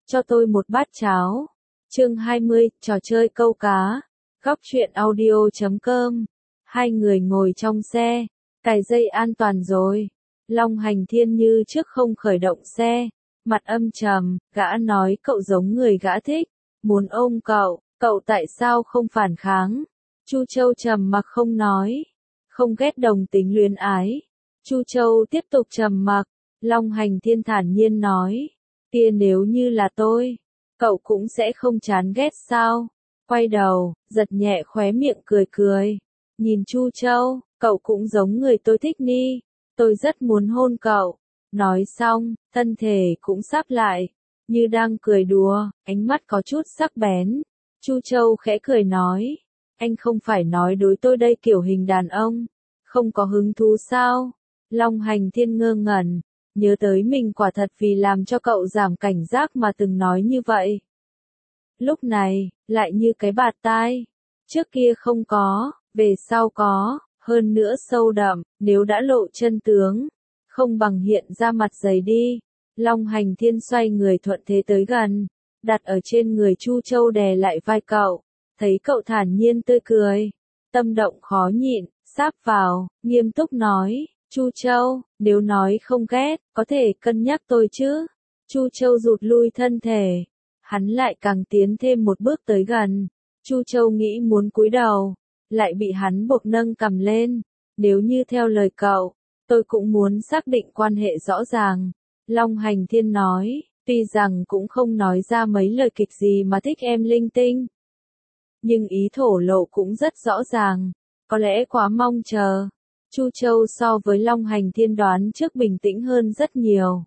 cho tôi một bát cháo. Chương 20, trò chơi câu cá. Góc truyện audio.com. Hai người ngồi trong xe, cài dây an toàn rồi. Long Hành Thiên như trước không khởi động xe, mặt âm trầm, gã nói cậu giống người gã thích, muốn ôm cậu tại sao không phản kháng? Chu Châu trầm mặc không nói, không ghét đồng tính luyến ái. Chu Châu tiếp tục trầm mặc, Long Hành Thiên thản nhiên nói, kia nếu như là tôi, cậu cũng sẽ không chán ghét sao? Quay đầu, giật nhẹ khóe miệng cười. Nhìn Chu Châu, cậu cũng giống người tôi thích ni, tôi rất muốn hôn cậu. Nói xong, thân thể cũng sắp lại, như đang cười đùa, ánh mắt có chút sắc bén. Chu Châu khẽ cười nói, anh không phải nói đối tôi đây kiểu hình đàn ông, không có hứng thú sao? Long Hành Thiên ngơ ngẩn, nhớ tới mình quả thật vì làm cho cậu giảm cảnh giác mà từng nói như vậy. Lúc này, lại như cái bạt tai, trước kia không có, về sau có, hơn nữa sâu đậm, nếu đã lộ chân tướng, không bằng hiện ra mặt dày đi. Long Hành Thiên xoay người thuận thế tới gần, đặt ở trên người Chu Châu đè lại vai cậu, thấy cậu thản nhiên tươi cười, tâm động khó nhịn, sáp vào, nghiêm túc nói, Chu Châu, nếu nói không ghét, có thể cân nhắc tôi chứ? Chu Châu rụt lui thân thể, hắn lại càng tiến thêm một bước tới gần. Chu Châu nghĩ muốn cúi đầu, lại bị hắn buộc nâng cằm lên. Nếu như theo lời cậu, tôi cũng muốn xác định quan hệ rõ ràng. Long Hành Thiên nói, tuy rằng cũng không nói ra mấy lời kịch gì mà thích em linh tinh, nhưng ý thổ lộ cũng rất rõ ràng, có lẽ quá mong chờ. Chu Châu so với Long Hành Thiên đoán trước bình tĩnh hơn rất nhiều.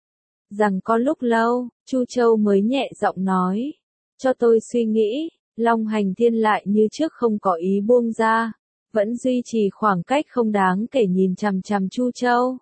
Rằng có lúc lâu, Chu Châu mới nhẹ giọng nói, cho tôi suy nghĩ. Long Hành Thiên lại như trước không có ý buông ra, vẫn duy trì khoảng cách không đáng kể nhìn chằm chằm Chu Châu.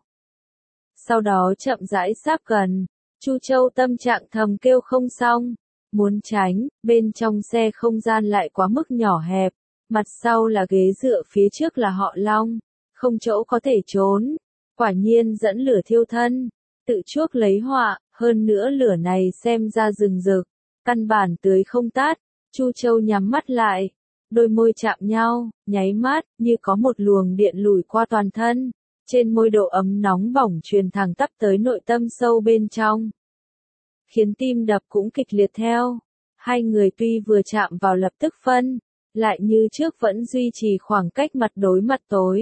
Sau đó chậm rãi sáp gần, Chu Châu tâm trạng thầm kêu không xong, muốn tránh, bên trong xe không gian lại quá mức nhỏ hẹp, mặt sau là ghế dựa, phía trước là họ Long, không chỗ có thể trốn, quả nhiên dẫn lửa thiêu thân, tự chuốc lấy họa, hơn nữa lửa này xem ra rừng rực, căn bản tưới không tắt. Chu Châu nhắm mắt lại, đôi môi chạm nhau, nháy mắt, như có một luồng điện lùi qua toàn thân, trên môi độ ấm nóng bỏng truyền thẳng tắp tới nội tâm sâu bên trong, khiến tim đập cũng kịch liệt theo. Hai người tuy vừa chạm vào lập tức phân, lại như trước vẫn duy trì khoảng cách mặt đối mặt tối.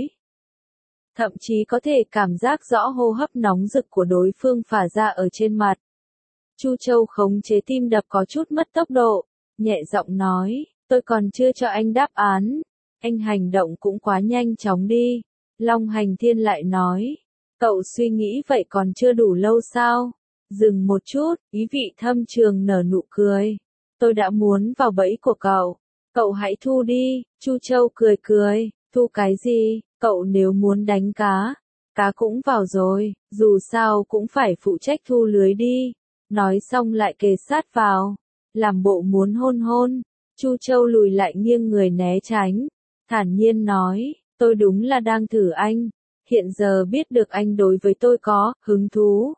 Thậm chí có thể cảm giác rõ hô hấp nóng rực của đối phương phả ra ở trên mặt. Chu Châu khống chế tim đập có chút mất tốc độ, nhẹ giọng nói, tôi còn chưa cho anh đáp án, anh hành động cũng quá nhanh chóng đi. Long Hành Thiên lại nói, cậu suy nghĩ vậy còn chưa đủ lâu sao? Dừng một chút, ý vị thâm trường nở nụ cười, tôi đã muốn vào bẫy của cậu hãy thu đi. Chu Châu cười, thu cái gì, cậu nếu muốn đánh cá cũng vào rồi, dù sao cũng phải phụ trách thu lưới đi. Nói xong lại kề sát vào, làm bộ muốn hôn. Chu Châu lùi lại nghiêng người né tránh, thản nhiên nói, tôi đúng là đang thử anh, hiện giờ biết được anh đối với tôi có hứng thú.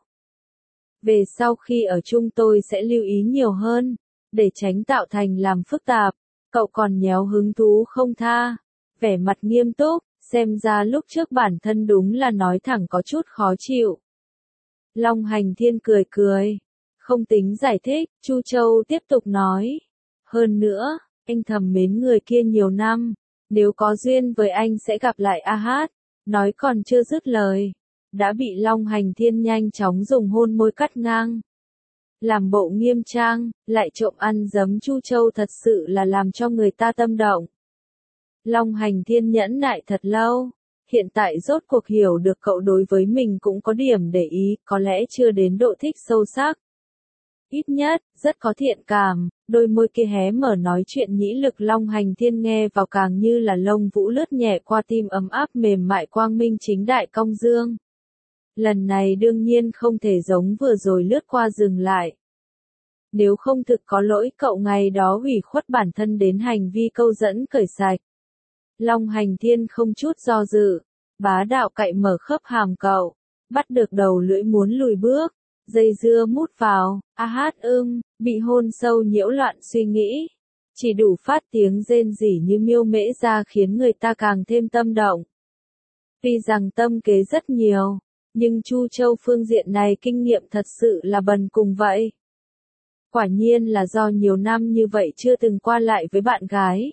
Về sau khi ở chung tôi sẽ lưu ý nhiều hơn, để tránh tạo thành làm phức tạp. Cậu còn nhéo hứng thú không tha, vẻ mặt nghiêm túc, xem ra lúc trước bản thân đúng là nói thẳng có chút khó chịu. Long Hành Thiên cười, không tính giải thích. Chu Châu tiếp tục nói, hơn nữa, anh thầm mến người kia nhiều năm, nếu có duyên với anh sẽ gặp lại A Hát. Nói còn chưa dứt lời, đã bị Long Hành Thiên nhanh chóng dùng hôn môi cắt ngang. Làm bộ nghiêm trang, lại trộm ăn giấm Chu Châu thật sự là làm cho người ta tâm động. Long Hành Thiên nhẫn nại thật lâu, hiện tại rốt cuộc hiểu được cậu đối với mình cũng có điểm để ý, có lẽ chưa đến độ thích sâu sắc. Ít nhất, rất có thiện cảm, đôi môi kia hé mở nói chuyện nhĩ lực. Long Hành Thiên nghe vào càng như là lông vũ lướt nhẹ qua tim ấm áp mềm mại, quang minh chính đại cong dương. Lần này đương nhiên không thể giống vừa rồi lướt qua dừng lại. Nếu không thực có lỗi cậu ngày đó hủy khuất bản thân đến hành vi câu dẫn cởi sạch. Long Hành Thiên không chút do dự, bá đạo cạy mở khớp hàm cậu, bắt được đầu lưỡi muốn lùi bước. Dây dưa mút vào, a hát bị hôn sâu nhiễu loạn suy nghĩ. Chỉ đủ phát tiếng rên rỉ như miêu mễ ra khiến người ta càng thêm tâm động. Tuy rằng tâm kế rất nhiều, nhưng Chu Châu phương diện này kinh nghiệm thật sự là bần cùng vậy. Quả nhiên là do nhiều năm như vậy chưa từng qua lại với bạn gái.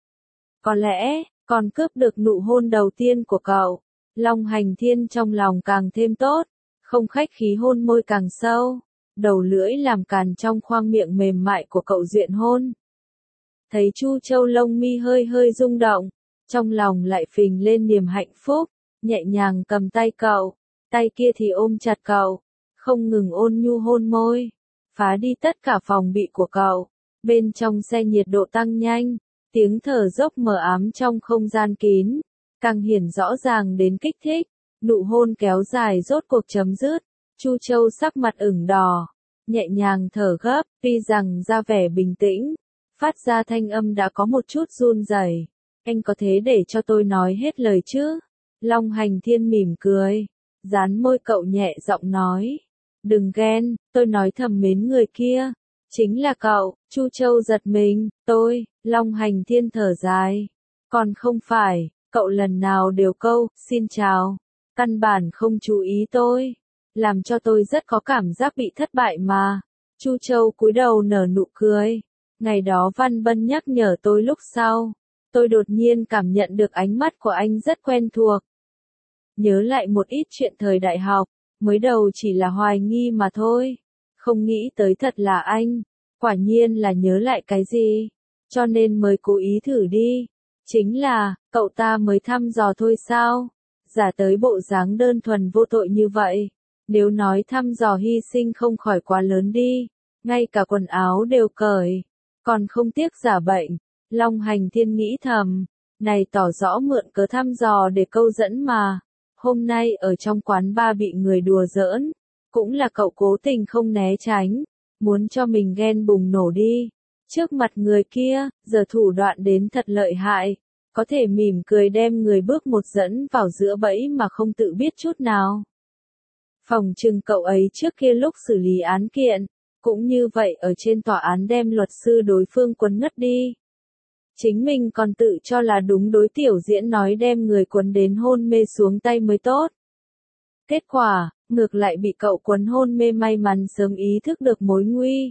Có lẽ, còn cướp được nụ hôn đầu tiên của cậu. Long Hành Thiên trong lòng càng thêm tốt, không khách khí hôn môi càng sâu, đầu lưỡi làm càn trong khoang miệng mềm mại của cậu duyện hôn. Thấy Chu Châu lông mi hơi hơi rung động, trong lòng lại phình lên niềm hạnh phúc, nhẹ nhàng cầm tay cậu, tay kia thì ôm chặt cậu, không ngừng ôn nhu hôn môi, phá đi tất cả phòng bị của cậu. Bên trong xe nhiệt độ tăng nhanh, tiếng thở dốc mờ ám trong không gian kín, càng hiển rõ ràng đến kích thích. Nụ hôn kéo dài rốt cuộc chấm dứt, Chu Châu sắc mặt ửng đỏ, nhẹ nhàng thở gấp, tuy rằng ra vẻ bình tĩnh, phát ra thanh âm đã có một chút run rẩy. Anh có thế để cho tôi nói hết lời chứ? Long Hành Thiên mỉm cười, dán môi cậu nhẹ giọng nói. Đừng ghen, tôi nói thầm mến người kia. Chính là cậu. Chu Châu giật mình, tôi. Long Hành Thiên thở dài. Còn không phải, cậu lần nào đều câu, xin chào. Căn bản không chú ý tôi. Làm cho tôi rất có cảm giác bị thất bại mà. Chu Châu cúi đầu nở nụ cười. Ngày đó Văn Bân nhắc nhở tôi lúc sau. Tôi đột nhiên cảm nhận được ánh mắt của anh rất quen thuộc. Nhớ lại một ít chuyện thời đại học, mới đầu chỉ là hoài nghi mà thôi. Không nghĩ tới thật là anh. Quả nhiên là nhớ lại cái gì. Cho nên mới cố ý thử đi. Chính là, cậu ta mới thăm dò thôi sao? Giả tới bộ dáng đơn thuần vô tội như vậy. Nếu nói thăm dò hy sinh không khỏi quá lớn đi. Ngay cả quần áo đều cởi. Còn không tiếc giả bệnh. Long Hành Thiên nghĩ thầm. Này tỏ rõ mượn cớ thăm dò để câu dẫn mà. Hôm nay ở trong quán bar bị người đùa giỡn. Cũng là cậu cố tình không né tránh. Muốn cho mình ghen bùng nổ đi. Trước mặt người kia, giờ thủ đoạn đến thật lợi hại. Có thể mỉm cười đem người bước một dẫn vào giữa bẫy mà không tự biết chút nào. Phòng trừng cậu ấy trước kia lúc xử lý án kiện, cũng như vậy ở trên tòa án đem luật sư đối phương quấn ngất đi. Chính mình còn tự cho là đúng đối tiểu diễn nói đem người quấn đến hôn mê xuống tay mới tốt. Kết quả, ngược lại bị cậu quấn hôn mê may mắn sớm ý thức được mối nguy.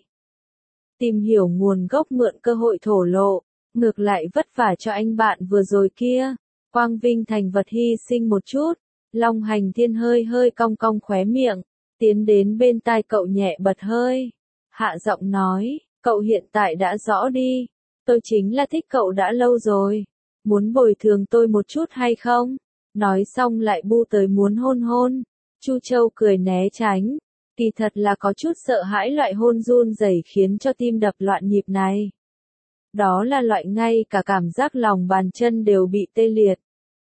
Tìm hiểu nguồn gốc mượn cơ hội thổ lộ, ngược lại vất vả cho anh bạn vừa rồi kia. Quang vinh thành vật hy sinh một chút. Long Hành Thiên hơi hơi cong cong khóe miệng, tiến đến bên tai cậu nhẹ bật hơi. Hạ giọng nói, cậu hiện tại đã rõ đi. Tôi chính là thích cậu đã lâu rồi. Muốn bồi thường tôi một chút hay không? Nói xong lại bu tới muốn hôn hôn. Chu Châu cười né tránh. Kỳ thật là có chút sợ hãi loại hôn run rẩy khiến cho tim đập loạn nhịp này. Đó là loại ngay cả cảm giác lòng bàn chân đều bị tê liệt.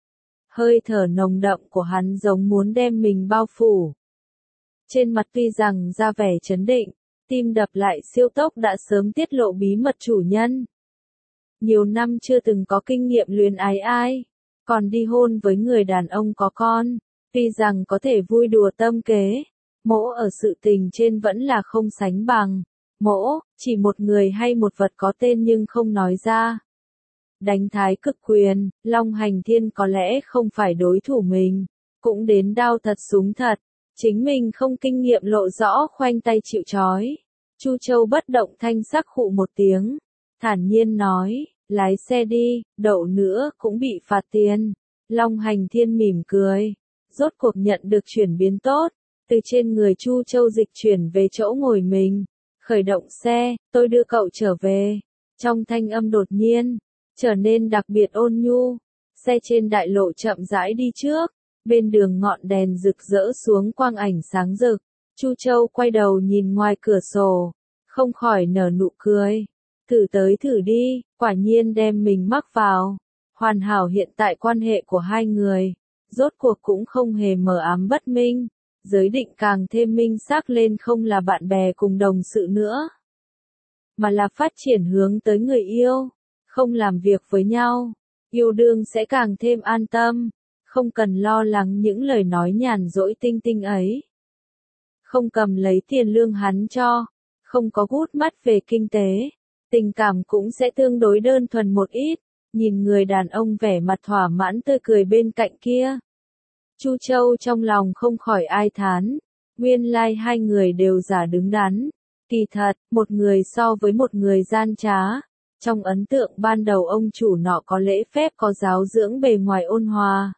Hơi thở nồng đậm của hắn giống muốn đem mình bao phủ. Trên mặt tuy rằng ra vẻ trấn định, tim đập lại siêu tốc đã sớm tiết lộ bí mật chủ nhân. Nhiều năm chưa từng có kinh nghiệm luyến ái ai, còn đi hôn với người đàn ông có con, tuy rằng có thể vui đùa tâm kế, mỗ ở sự tình trên vẫn là không sánh bằng. Mỗ, chỉ một người hay một vật có tên nhưng không nói ra. Đánh thái cực quyền, Long Hành Thiên có lẽ không phải đối thủ mình, cũng đến đao thật súng thật, chính mình không kinh nghiệm lộ rõ khoanh tay chịu trói. Chu Châu bất động thanh sắc khụ một tiếng, thản nhiên nói, lái xe đi, đậu nữa cũng bị phạt tiền. Long Hành Thiên mỉm cười, rốt cuộc nhận được chuyển biến tốt, từ trên người Chu Châu dịch chuyển về chỗ ngồi mình. Khởi động xe, tôi đưa cậu trở về. Trong thanh âm đột nhiên, trở nên đặc biệt ôn nhu. Xe trên đại lộ chậm rãi đi trước. Bên đường ngọn đèn rực rỡ xuống quang ảnh sáng rực. Chu Châu quay đầu nhìn ngoài cửa sổ. Không khỏi nở nụ cười. Thử tới thử đi, quả nhiên đem mình mắc vào. Hoàn hảo hiện tại quan hệ của hai người. Rốt cuộc cũng không hề mờ ám bất minh. Giới định càng thêm minh xác lên không là bạn bè cùng đồng sự nữa, mà là phát triển hướng tới người yêu, không làm việc với nhau, yêu đương sẽ càng thêm an tâm, không cần lo lắng những lời nói nhàn dỗi tinh tinh ấy. không cầm lấy tiền lương hắn cho, không có gút mắt về kinh tế, tình cảm cũng sẽ tương đối đơn thuần một ít, nhìn người đàn ông vẻ mặt thỏa mãn tươi cười bên cạnh kia. Chu Châu trong lòng không khỏi ai thán, nguyên lai hai người đều giả đứng đắn, kỳ thật, một người so với một người gian trá. Trong ấn tượng ban đầu ông chủ nọ có lễ phép có giáo dưỡng bề ngoài ôn hòa.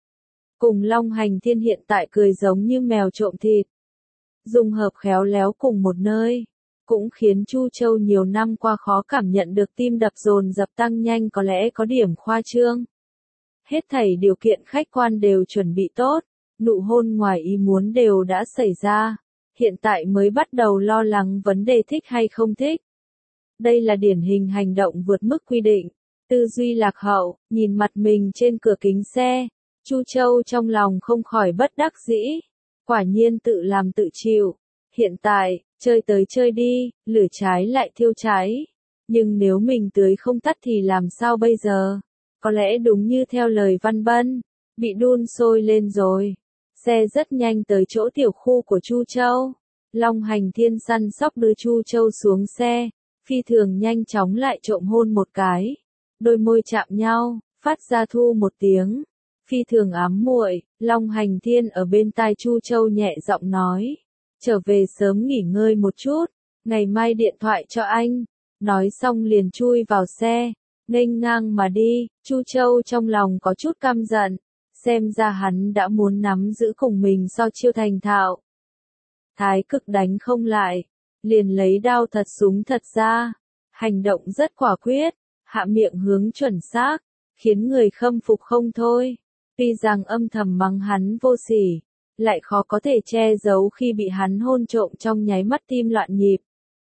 Cùng Long Hành Thiên hiện tại cười giống như mèo trộm thịt. Dùng hợp khéo léo cùng một nơi, cũng khiến Chu Châu nhiều năm qua khó cảm nhận được tim đập dồn dập tăng nhanh có lẽ có điểm khoa trương. Hết thảy điều kiện khách quan đều chuẩn bị tốt, nụ hôn ngoài ý muốn đều đã xảy ra, hiện tại mới bắt đầu lo lắng vấn đề thích hay không thích. Đây là điển hình hành động vượt mức quy định, tư duy lạc hậu, nhìn mặt mình trên cửa kính xe, Chu Châu trong lòng không khỏi bất đắc dĩ, quả nhiên tự làm tự chịu, hiện tại, chơi tới chơi đi, lửa trái lại thiêu trái, nhưng nếu mình tưới không tắt thì làm sao bây giờ, có lẽ đúng như theo lời Văn Bân, bị đun sôi lên rồi, xe rất nhanh tới chỗ tiểu khu của Chu Châu, Long Hành Thiên săn sóc đưa Chu Châu xuống xe. Phi thường nhanh chóng lại trộm hôn một cái, đôi môi chạm nhau, phát ra thu một tiếng, phi thường ám muội, Long Hành Thiên ở bên tai Chu Châu nhẹ giọng nói, trở về sớm nghỉ ngơi một chút, ngày mai điện thoại cho anh, nói xong liền chui vào xe, nghênh ngang mà đi, Chu Châu trong lòng có chút căm giận, xem ra hắn đã muốn nắm giữ cùng mình so chiêu thành thạo. Thái Cực đánh không lại. Liền lấy đao thật súng thật ra, hành động rất quả quyết, hạ miệng hướng chuẩn xác, khiến người khâm phục không thôi. Tuy rằng âm thầm mắng hắn vô sỉ, lại khó có thể che giấu khi bị hắn hôn trộm trong nháy mắt tim loạn nhịp.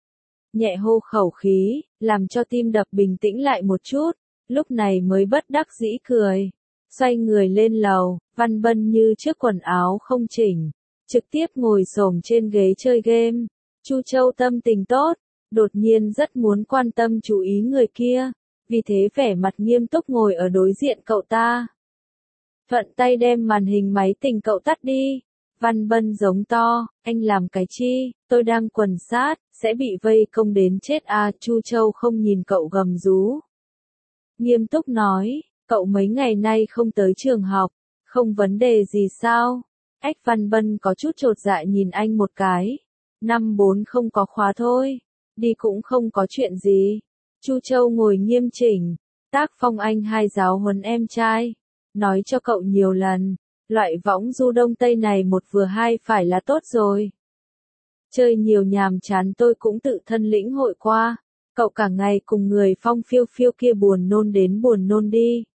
Nhẹ hô khẩu khí, làm cho tim đập bình tĩnh lại một chút, lúc này mới bất đắc dĩ cười. Xoay người lên lầu, Văn Bân như chiếc quần áo không chỉnh, trực tiếp ngồi xổm trên ghế chơi game. Chu Châu tâm tình tốt, đột nhiên rất muốn quan tâm chú ý người kia, vì thế vẻ mặt nghiêm túc ngồi ở đối diện cậu ta. Thuận tay đem màn hình máy tính cậu tắt đi. Văn Bân giống to, anh làm cái chi, tôi đang quần sát, sẽ bị vây công đến chết à. Chu Châu không nhìn cậu gầm rú. Nghiêm túc nói, cậu mấy ngày nay không tới trường học, không vấn đề gì sao? Ách Văn Bân có chút chột dạ nhìn anh một cái. Năm 4 không có khóa thôi, đi cũng không có chuyện gì. Chu Châu ngồi nghiêm chỉnh, tác phong anh hai giáo huấn em trai, nói cho cậu nhiều lần, loại võng du đông tây này một vừa hai phải là tốt rồi. Chơi nhiều nhàm chán tôi cũng tự thân lĩnh hội qua, cậu cả ngày cùng người phong phiêu phiêu kia buồn nôn đến buồn nôn đi.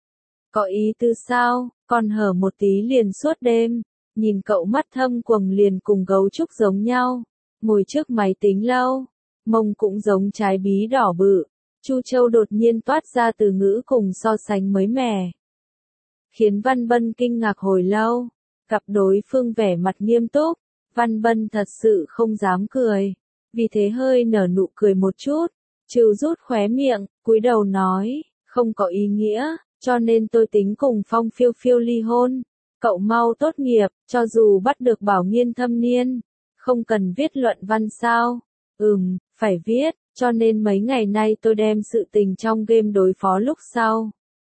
Có ý tư sao, còn hở một tí liền suốt đêm. Nhìn cậu mắt thâm quầng liền cùng gấu trúc giống nhau, ngồi trước máy tính lâu, mông cũng giống trái bí đỏ bự. Chu Châu đột nhiên toát ra từ ngữ cùng so sánh mới mẻ, khiến Văn Bân kinh ngạc hồi lâu, gặp đối phương vẻ mặt nghiêm túc, Văn Bân thật sự không dám cười, vì thế hơi nở nụ cười một chút, trừ rút khóe miệng, cúi đầu nói, không có ý nghĩa, cho nên tôi tính cùng Phong Phiêu Phiêu ly hôn. Cậu mau tốt nghiệp, cho dù bắt được bảo nghiên thâm niên, không cần viết luận văn sao? Phải viết, cho nên mấy ngày nay tôi đem sự tình trong game đối phó lúc sau.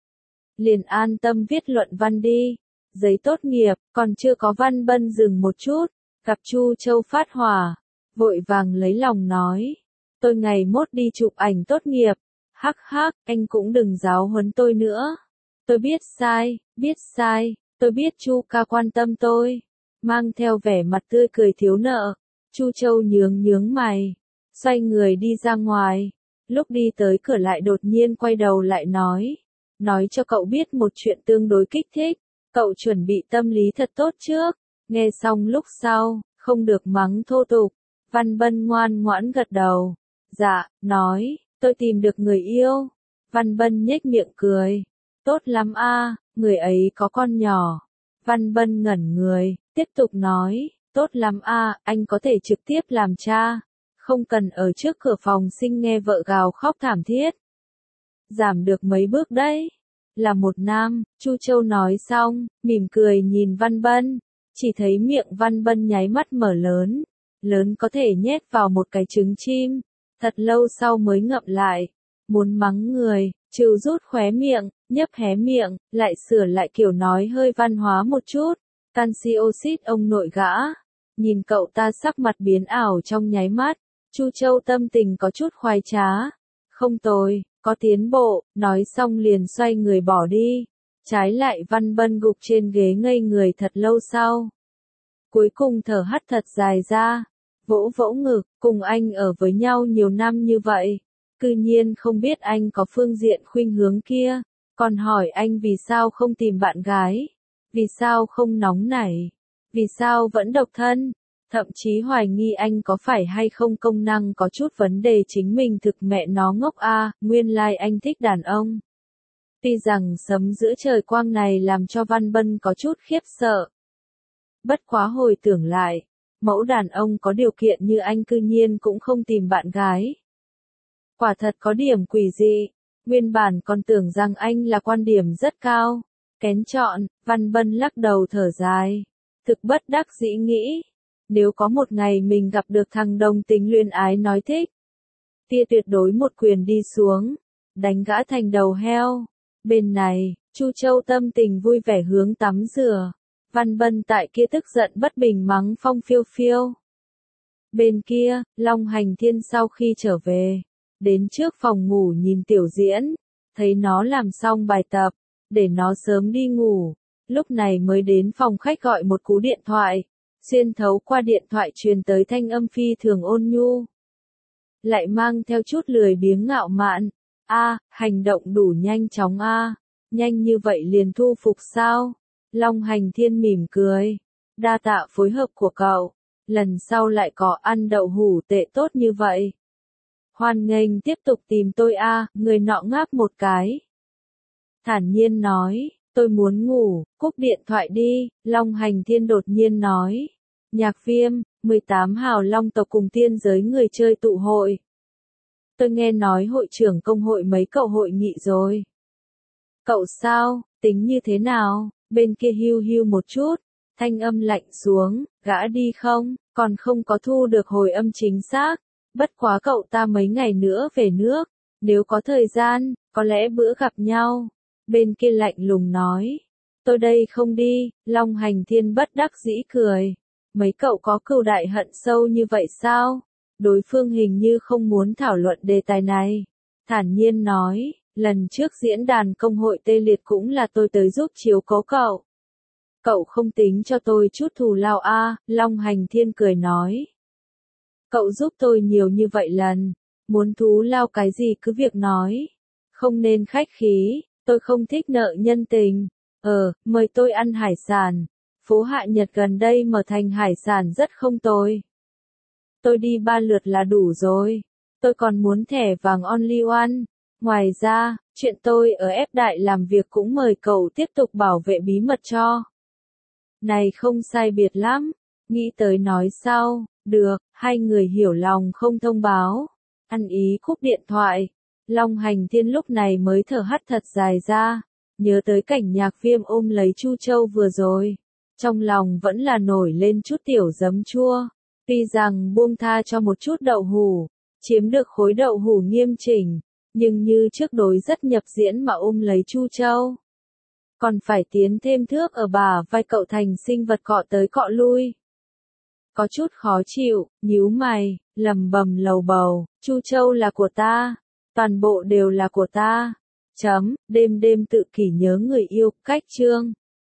Liền an tâm viết luận văn đi. Giấy tốt nghiệp, còn chưa có. Văn Bân dừng một chút, gặp Chu Châu phát hỏa, vội vàng lấy lòng nói. Tôi ngày mốt đi chụp ảnh tốt nghiệp, hắc hắc, anh cũng đừng giáo huấn tôi nữa. Tôi biết sai. Tôi biết Chu ca quan tâm tôi, mang theo vẻ mặt tươi cười thiếu nợ. Chu Châu nhướng mày, xoay người đi ra ngoài. Lúc đi tới cửa lại đột nhiên quay đầu lại nói cho cậu biết một chuyện tương đối kích thích. Cậu chuẩn bị tâm lý thật tốt trước. Nghe xong lúc sau, không được mắng thô tục. Văn Bân ngoan ngoãn gật đầu. Dạ, nói, tôi tìm được người yêu. Văn Bân nhếch miệng cười. Tốt lắm a, người ấy có con nhỏ. Văn Bân ngẩn người, tiếp tục nói, tốt lắm a, anh có thể trực tiếp làm cha, không cần ở trước cửa phòng sinh nghe vợ gào khóc thảm thiết. Giảm được mấy bước đấy, là một nam. Chu Châu nói xong, mỉm cười nhìn Văn Bân, Chỉ thấy miệng Văn Bân nháy mắt mở lớn, lớn có thể nhét vào một cái trứng chim, thật lâu sau mới ngậm lại, muốn mắng người, trừ rút khóe miệng, nhấp hé miệng, lại sửa lại kiểu nói hơi văn hóa một chút, canxi oxit ông nội gã. Nhìn cậu ta sắc mặt biến ảo trong nháy mắt, Chu Châu tâm tình có chút khoái trá. Không tồi, có tiến bộ, nói xong liền xoay người bỏ đi. Trái lại Văn Bân gục trên ghế ngây người thật lâu sau. Cuối cùng thở hắt thật dài ra, vỗ vỗ ngực, cùng anh ở với nhau nhiều năm như vậy. Cư nhiên không biết anh có phương diện khuynh hướng kia, còn hỏi anh vì sao không tìm bạn gái, vì sao không nóng nảy, vì sao vẫn độc thân, thậm chí hoài nghi anh có phải hay không công năng có chút vấn đề chính mình thực mẹ nó ngốc a, nguyên lai anh thích đàn ông. Tuy rằng sấm giữa trời quang này làm cho Văn Bân có chút khiếp sợ. Bất quá hồi tưởng lại, mẫu đàn ông có điều kiện như anh cư nhiên cũng không tìm bạn gái. Quả thật có điểm quỷ dị, nguyên bản còn tưởng rằng anh là quan điểm rất cao. Kén chọn, Văn Bân lắc đầu thở dài. Thực bất đắc dĩ nghĩ, nếu có một ngày mình gặp được thằng đồng tính luyến ái nói thích, tia tuyệt đối một quyền đi xuống, đánh gã thành đầu heo. Bên này, Chu Châu tâm tình vui vẻ hướng tắm rửa, Văn Bân tại kia tức giận bất bình mắng Phong Phiêu Phiêu. Bên kia, Long Hành Thiên sau khi trở về, đến trước phòng ngủ nhìn tiểu diễn, thấy nó làm xong bài tập, để nó sớm đi ngủ, lúc này mới đến phòng khách gọi một cú điện thoại, xuyên thấu qua điện thoại truyền tới thanh âm phi thường ôn nhu. Lại mang theo chút lười biếng ngạo mạn, hành động đủ nhanh chóng nhanh như vậy liền thu phục sao? Long Hành Thiên mỉm cười, đa tạ phối hợp của cậu, lần sau lại có ăn đậu hủ tệ tốt như vậy. Hoan nghênh tiếp tục tìm tôi người nọ ngáp một cái. Thản nhiên nói, tôi muốn ngủ, cúp điện thoại đi, Long Hành Thiên đột nhiên nói. Nhạc Viêm, 18 hào Long tộc cùng tiên giới người chơi tụ hội. Tôi nghe nói hội trưởng công hội mấy cậu hội nghị rồi. Cậu sao, tính như thế nào, bên kia hiu hiu một chút, thanh âm lạnh xuống, gã đi không, còn không có thu được hồi âm chính xác. Bất quá cậu ta mấy ngày nữa về nước, nếu có thời gian, có lẽ bữa gặp nhau. Bên kia lạnh lùng nói, tôi đây không đi, Long Hành Thiên bất đắc dĩ cười. Mấy cậu có cừu đại hận sâu như vậy sao? Đối phương hình như không muốn thảo luận đề tài này. Thản nhiên nói, lần trước diễn đàn công hội tê liệt cũng là tôi tới giúp chiếu cố cậu. Cậu không tính cho tôi chút thù lao Long Hành Thiên cười nói. Cậu giúp tôi nhiều như vậy lần, muốn thú lao cái gì cứ việc nói. Không nên khách khí, tôi không thích nợ nhân tình. Mời tôi ăn hải sản. Phố Hạ Nhật gần đây mở thành hải sản rất không tồi. Tôi đi 3 lượt là đủ rồi. Tôi còn muốn thẻ vàng Only One. Ngoài ra, chuyện tôi ở F Đại làm việc cũng mời cậu tiếp tục bảo vệ bí mật cho. Này không sai biệt lắm. Nghĩ tới nói sau, được, hai người hiểu lòng không thông báo. Ăn ý cúp điện thoại. Long Hành Thiên lúc này mới thở hắt thật dài ra. Nhớ tới cảnh Nhạc Viêm ôm lấy Chu Châu vừa rồi. Trong lòng vẫn là nổi lên chút tiểu giấm chua. Tuy rằng buông tha cho một chút đậu hủ, chiếm được khối đậu hủ nghiêm chỉnh, nhưng như trước đối rất nhập diễn mà ôm lấy Chu Châu. Còn phải tiến thêm thước ở bả vai cậu thành sinh vật cọ tới cọ lui. Có chút khó chịu, nhíu mày, lầm bầm lầu bầu, Chu Châu là của ta, toàn bộ đều là của ta. Đêm đêm tự kỷ nhớ người yêu, cách chương.